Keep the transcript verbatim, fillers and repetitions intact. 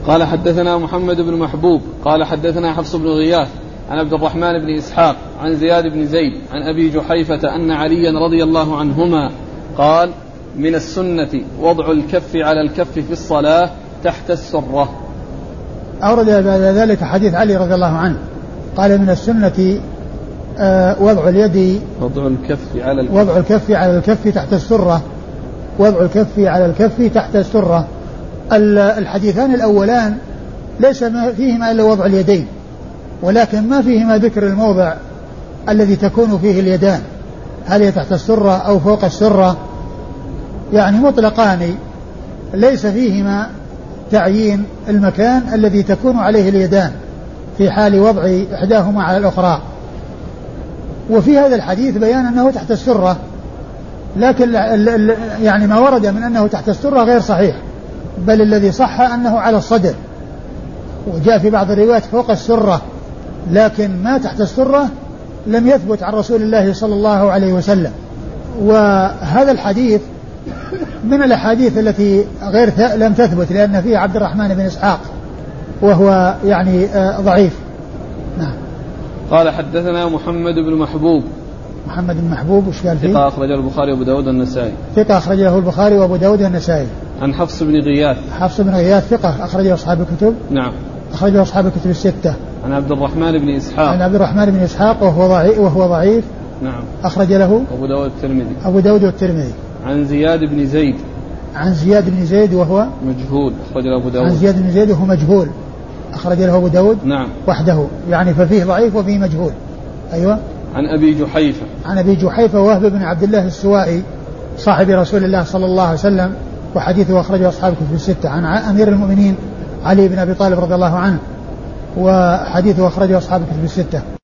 قال حدثنا محمد بن محبوب قال حدثنا حفص بن غياث عن عبد الرحمن بن إسحاق عن زياد بن زيد عن أبي جحيفة أن عليا رضي الله عنهما قال من السنة وضع الكف على الكف في الصلاة تحت السرة. أورد بعد ذلك حديث علي رضي الله عنه قال من السنة آه وضع اليد وضع الكف على الكف وضع الكف على الكف تحت السرة وضع الكف على الكف تحت السرة. الحديثان الأولان ليس فيهما إلا وضع اليدين، ولكن ما فيهما ذكر الموضع الذي تكون فيه اليدان، هل هي تحت السرة أو فوق السرة، يعني مطلقان ليس فيهما تعيين المكان الذي تكون عليه اليدان في حال وضع إحداهما على الأخرى. وفي هذا الحديث بيان أنه تحت السرة، لكن يعني ما ورد من أنه تحت السرة غير صحيح، بل الذي صح أنه على الصدر، وجاء في بعض الروايات فوق السرة، لكن ما تحت السرة لم يثبت عن رسول الله صلى الله عليه وسلم. وهذا الحديث من الأحاديث التي غير لم تثبت، لأن فيه عبد الرحمن بن إسحاق وهو يعني ضعيف. نعم. قال حدثنا محمد بن محبوب. محمد بن محبوب وش قال فيه؟ ثقة أخرجه البخاري وأبو داود والنسائي. ثقة أخرجه البخاري وأبو داود والنسائي. عن حفص بن غياث. حفص بن غياث ثقة أخرجه أصحاب الكتب. نعم. أخرجه أصحاب الكتب الستة. عن عبد الرحمن بن إسحاق. عن عبد الرحمن بن إسحاق وهو ضعيف وهو ضعيف. نعم. أخرج له أبو داود والترمذي. أبو داود والترمذي. عن زياد بن زيد. عن زياد بن زيد وهو مجهول أخرج له أبو داود. عن زياد بن زيد وهو مجهول أخرج له أبو داود. نعم. وحده، يعني ففيه ضعيف وفيه مجهول. أيوة. عن أبي جحيفة. عن أبي جحيفة وهب بن عبد الله السوائي صاحب رسول الله صلى الله عليه وسلم، وحديثه أخرجه أصحاب الكتب الستة. عن أمير المؤمنين علي بن أبي طالب رضي الله عنه، وحديثه أخرجه أصحاب الكتب الستة.